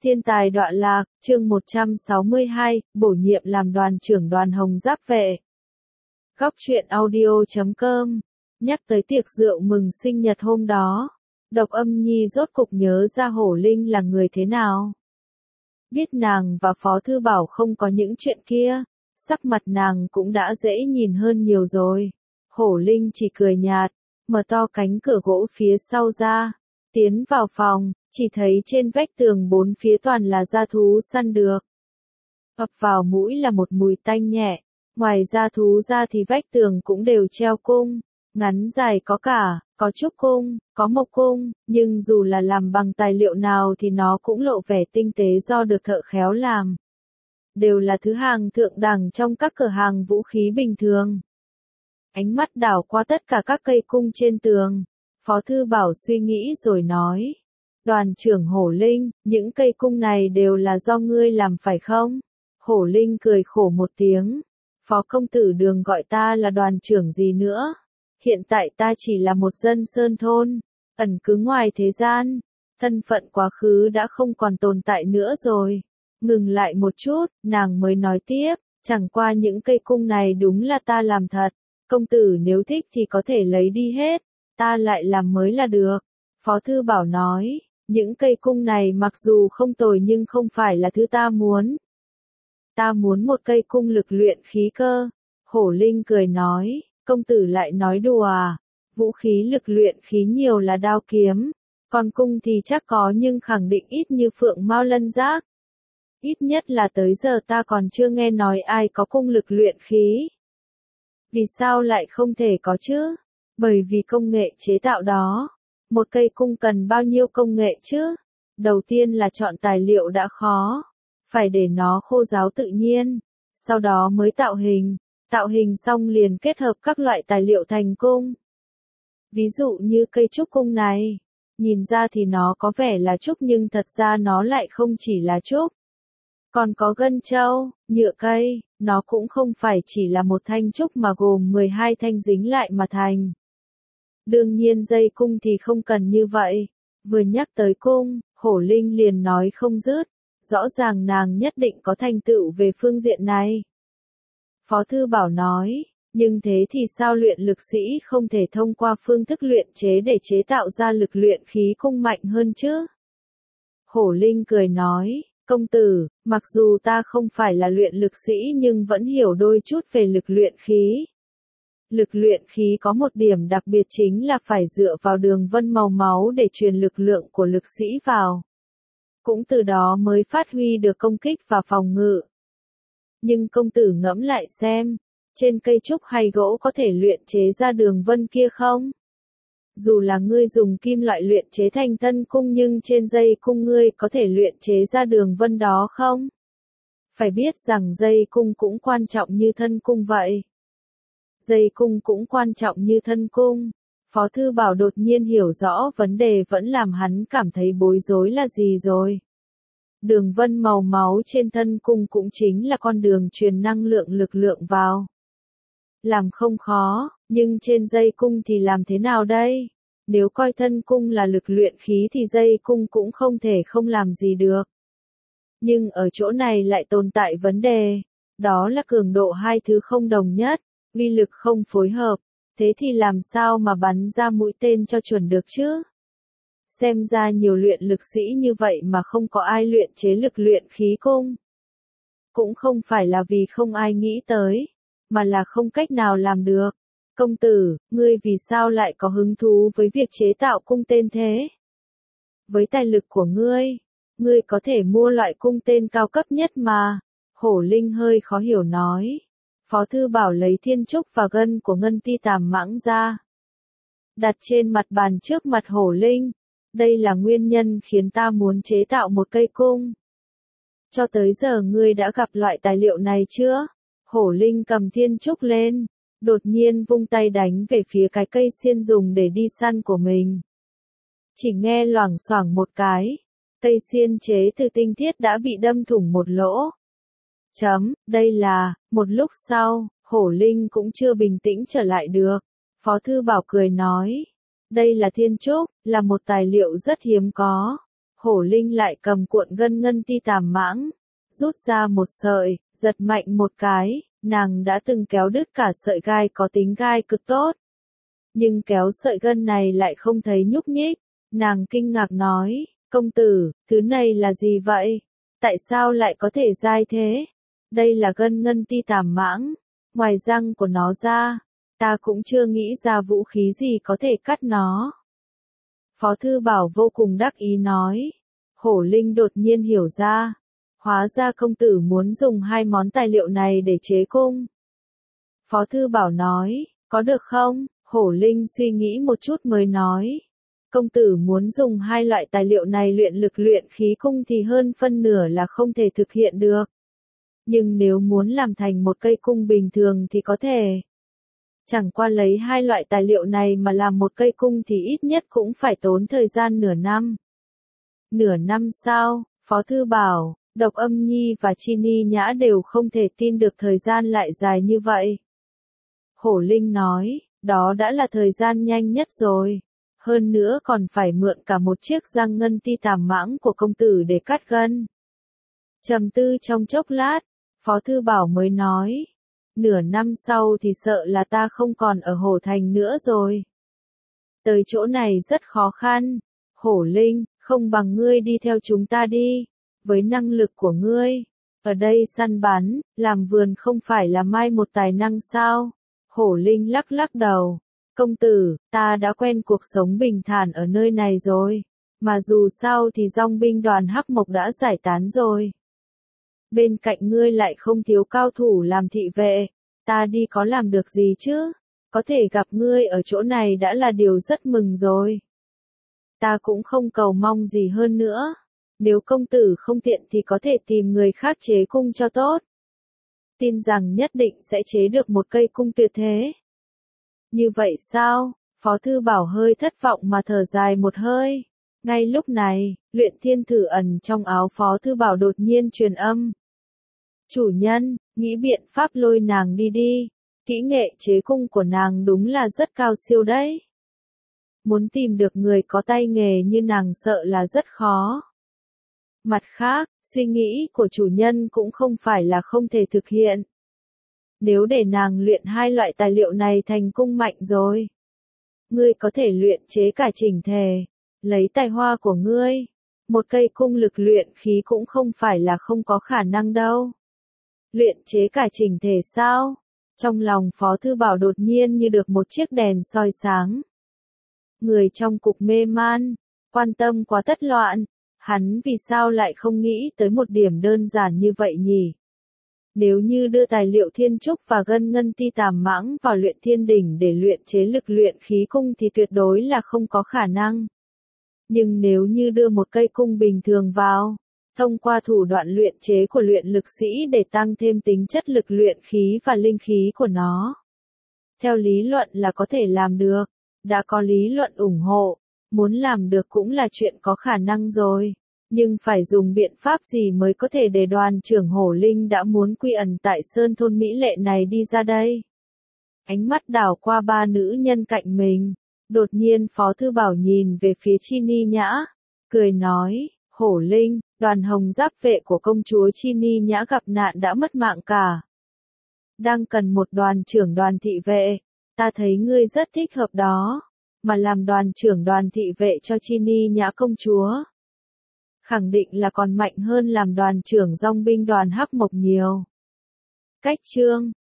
Thiên tài đọa lạc, chương 162, bổ nhiệm làm đoàn trưởng đoàn Hồng Giáp vệ. Góc truyện audio.com. Nhắc tới tiệc rượu mừng sinh nhật hôm đó, Độc Âm Nhi rốt cục nhớ ra Hổ Linh là người thế nào. Biết nàng và Phó Thư Bảo không có những chuyện kia, sắc mặt nàng cũng đã dễ nhìn hơn nhiều rồi. Hổ Linh chỉ cười nhạt, mở to cánh cửa gỗ phía sau ra, tiến vào phòng, chỉ thấy trên vách tường bốn phía toàn là da thú săn được. Ập vào mũi là một mùi tanh nhẹ, ngoài da thú ra thì vách tường cũng đều treo cung, ngắn dài có cả, có trúc cung, có mộc cung, nhưng dù là làm bằng tài liệu nào thì nó cũng lộ vẻ tinh tế do được thợ khéo làm. Đều là thứ hàng thượng đẳng trong các cửa hàng vũ khí bình thường. Ánh mắt đảo qua tất cả các cây cung trên tường, Phó Thư Bảo suy nghĩ rồi nói. Đoàn trưởng Hổ Linh, những cây cung này đều là do ngươi làm phải không? Hổ Linh cười khổ một tiếng. Phó công tử Đường gọi ta là đoàn trưởng gì nữa? Hiện tại ta chỉ là một dân sơn thôn, ẩn cư ngoài thế gian. Thân phận quá khứ đã không còn tồn tại nữa rồi. Ngừng lại một chút, nàng mới nói tiếp. Chẳng qua những cây cung này đúng là ta làm thật. Công tử nếu thích thì có thể lấy đi hết. Ta lại làm mới là được. Phó Thư Bảo nói. Những cây cung này mặc dù không tồi nhưng không phải là thứ ta muốn. Ta muốn một cây cung lực luyện khí cơ. Hổ Linh cười nói, công tử lại nói đùa à, vũ khí lực luyện khí nhiều là đao kiếm, còn cung thì chắc có nhưng khẳng định ít như phượng mao lân giác. Ít nhất là tới giờ ta còn chưa nghe nói ai có cung lực luyện khí. Vì sao lại không thể có chứ? Bởi vì công nghệ chế tạo đó. Một cây cung cần bao nhiêu công nghệ chứ? Đầu tiên là chọn tài liệu đã khó. Phải để nó khô ráo tự nhiên. Sau đó mới tạo hình. Tạo hình xong liền kết hợp các loại tài liệu thành cung. Ví dụ như cây trúc cung này. Nhìn ra thì nó có vẻ là trúc nhưng thật ra nó lại không chỉ là trúc. Còn có gân trâu, nhựa cây. Nó cũng không phải chỉ là một thanh trúc mà gồm 12 thanh dính lại mà thành. Đương nhiên dây cung thì không cần như vậy. Vừa nhắc tới cung, Hổ Linh liền nói không dứt. Rõ ràng nàng nhất định có thành tựu về phương diện này. Phó Thư Bảo nói, nhưng thế thì sao luyện lực sĩ không thể thông qua phương thức luyện chế để chế tạo ra lực luyện khí cung mạnh hơn chứ? Hổ Linh cười nói, công tử, mặc dù ta không phải là luyện lực sĩ nhưng vẫn hiểu đôi chút về lực luyện khí. Lực luyện khí có một điểm đặc biệt chính là phải dựa vào đường vân màu máu để truyền lực lượng của lực sĩ vào. Cũng từ đó mới phát huy được công kích và phòng ngự. Nhưng công tử ngẫm lại xem, trên cây trúc hay gỗ có thể luyện chế ra đường vân kia không? Dù là ngươi dùng kim loại luyện chế thành thân cung nhưng trên dây cung ngươi có thể luyện chế ra đường vân đó không? Phải biết rằng dây cung cũng quan trọng như thân cung vậy. Dây cung cũng quan trọng như thân cung. Phó Thư Bảo đột nhiên hiểu rõ vấn đề vẫn làm hắn cảm thấy bối rối là gì rồi. Đường vân màu máu trên thân cung cũng chính là con đường truyền năng lượng lực lượng vào. Làm không khó, nhưng trên dây cung thì làm thế nào đây? Nếu coi thân cung là lực luyện khí thì dây cung cũng không thể không làm gì được. Nhưng ở chỗ này lại tồn tại vấn đề. Đó là cường độ hai thứ không đồng nhất. Uy lực không phối hợp, thế thì làm sao mà bắn ra mũi tên cho chuẩn được chứ? Xem ra nhiều luyện lực sĩ như vậy mà không có ai luyện chế lực luyện khí cung. Cũng không phải là vì không ai nghĩ tới, mà là không cách nào làm được. Công tử, ngươi vì sao lại có hứng thú với việc chế tạo cung tên thế? Với tài lực của ngươi có thể mua loại cung tên cao cấp nhất mà. Hổ Linh hơi khó hiểu nói. Phó Thư Bảo lấy thiên trúc và gân của ngân ti tàm mãng ra. Đặt trên mặt bàn trước mặt Hổ Linh. Đây là nguyên nhân khiến ta muốn chế tạo một cây cung. Cho tới giờ ngươi đã gặp loại tài liệu này chưa? Hổ Linh cầm thiên trúc lên. Đột nhiên vung tay đánh về phía cái cây xiên dùng để đi săn của mình. Chỉ nghe loảng xoảng một cái. Cây xiên chế từ tinh thiết đã bị đâm thủng một lỗ. Đây là, một lúc sau, Hổ Linh cũng chưa bình tĩnh trở lại được. Phó Thư Bảo cười nói, đây là thiên trúc, là một tài liệu rất hiếm có. Hổ Linh lại cầm cuộn ngân ngân ti tàm mãng, rút ra một sợi, giật mạnh một cái, nàng đã từng kéo đứt cả sợi gai có tính gai cực tốt. Nhưng kéo sợi gân này lại không thấy nhúc nhích, nàng kinh ngạc nói, công tử, thứ này là gì vậy? Tại sao lại có thể dai thế? Đây là gân ngân ti tàm mãng, ngoài răng của nó ra, ta cũng chưa nghĩ ra vũ khí gì có thể cắt nó. Phó Thư Bảo vô cùng đắc ý nói. Hổ Linh đột nhiên hiểu ra. Hóa ra công tử muốn dùng hai món tài liệu này để chế cung. Phó Thư Bảo nói, có được không? Hổ Linh suy nghĩ một chút mới nói. Công tử muốn dùng hai loại tài liệu này luyện lực luyện khí cung thì hơn phân nửa là không thể thực hiện được. Nhưng nếu muốn làm thành một cây cung bình thường thì có thể. Chẳng qua lấy hai loại tài liệu này mà làm một cây cung thì ít nhất cũng phải tốn thời gian nửa năm. Nửa năm sao? Phó Thư Bảo, Độc Âm Nhi và Chi Ni Nhã đều không thể tin được thời gian lại dài như vậy. Hổ Linh nói, đó đã là thời gian nhanh nhất rồi. Hơn nữa còn phải mượn cả một chiếc răng ngân ti tàm mãng của công tử để cắt gân. Trầm tư trong chốc lát, Phó Thư Bảo mới nói. Nửa năm sau thì sợ là ta không còn ở Hổ Thành nữa rồi. Tới chỗ này rất khó khăn. Hổ Linh, không bằng ngươi đi theo chúng ta đi. Với năng lực của ngươi, ở đây săn bắn, làm vườn không phải là mai một tài năng sao? Hổ Linh lắc lắc đầu. Công tử, ta đã quen cuộc sống bình thản ở nơi này rồi. Mà dù sao thì dòng binh đoàn Hắc Mộc đã giải tán rồi. Bên cạnh ngươi lại không thiếu cao thủ làm thị vệ, ta đi có làm được gì chứ? Có thể gặp ngươi ở chỗ này đã là điều rất mừng rồi. Ta cũng không cầu mong gì hơn nữa. Nếu công tử không tiện thì có thể tìm người khác chế cung cho tốt. Tin rằng nhất định sẽ chế được một cây cung tuyệt thế. Như vậy sao? Phó Thư Bảo hơi thất vọng mà thở dài một hơi. Ngay lúc này, Luyện Thiên Thử ẩn trong áo Phó Thư Bảo đột nhiên truyền âm. Chủ nhân, nghĩ biện pháp lôi nàng đi đi. Kỹ nghệ chế cung của nàng đúng là rất cao siêu đấy. Muốn tìm được người có tay nghề như nàng sợ là rất khó. Mặt khác, suy nghĩ của chủ nhân cũng không phải là không thể thực hiện. Nếu để nàng luyện hai loại tài liệu này thành cung mạnh rồi, ngươi có thể luyện chế cả chỉnh thể, lấy tài hoa của ngươi. Một cây cung lực luyện khí cũng không phải là không có khả năng đâu. Luyện chế cả chỉnh thể sao? Trong lòng Phó Thư Bảo đột nhiên như được một chiếc đèn soi sáng. Người trong cục mê man, quan tâm quá tất loạn, hắn vì sao lại không nghĩ tới một điểm đơn giản như vậy nhỉ? Nếu như đưa tài liệu thiên trúc và gân ngân ti tàm mãng vào luyện thiên đỉnh để luyện chế lực luyện khí cung thì tuyệt đối là không có khả năng. Nhưng nếu như đưa một cây cung bình thường vào, thông qua thủ đoạn luyện chế của luyện lực sĩ để tăng thêm tính chất lực luyện khí và linh khí của nó, theo lý luận là có thể làm được, đã có lý luận ủng hộ, muốn làm được cũng là chuyện có khả năng rồi. Nhưng phải dùng biện pháp gì mới có thể để đoàn trưởng Hổ Linh đã muốn quy ẩn tại Sơn Thôn Mỹ Lệ này đi ra đây? Ánh mắt đảo qua ba nữ nhân cạnh mình, đột nhiên Phó Thư Bảo nhìn về phía Chi Ni Nhã, cười nói, Hổ Linh, đoàn hồng giáp vệ của công chúa Chi Ni Nhã gặp nạn đã mất mạng cả. Đang cần một đoàn trưởng đoàn thị vệ, ta thấy ngươi rất thích hợp đó, mà làm đoàn trưởng đoàn thị vệ cho Chi Ni Nhã công chúa. Khẳng định là còn mạnh hơn làm đoàn trưởng dòng binh đoàn Hắc Mộc nhiều. Cách chương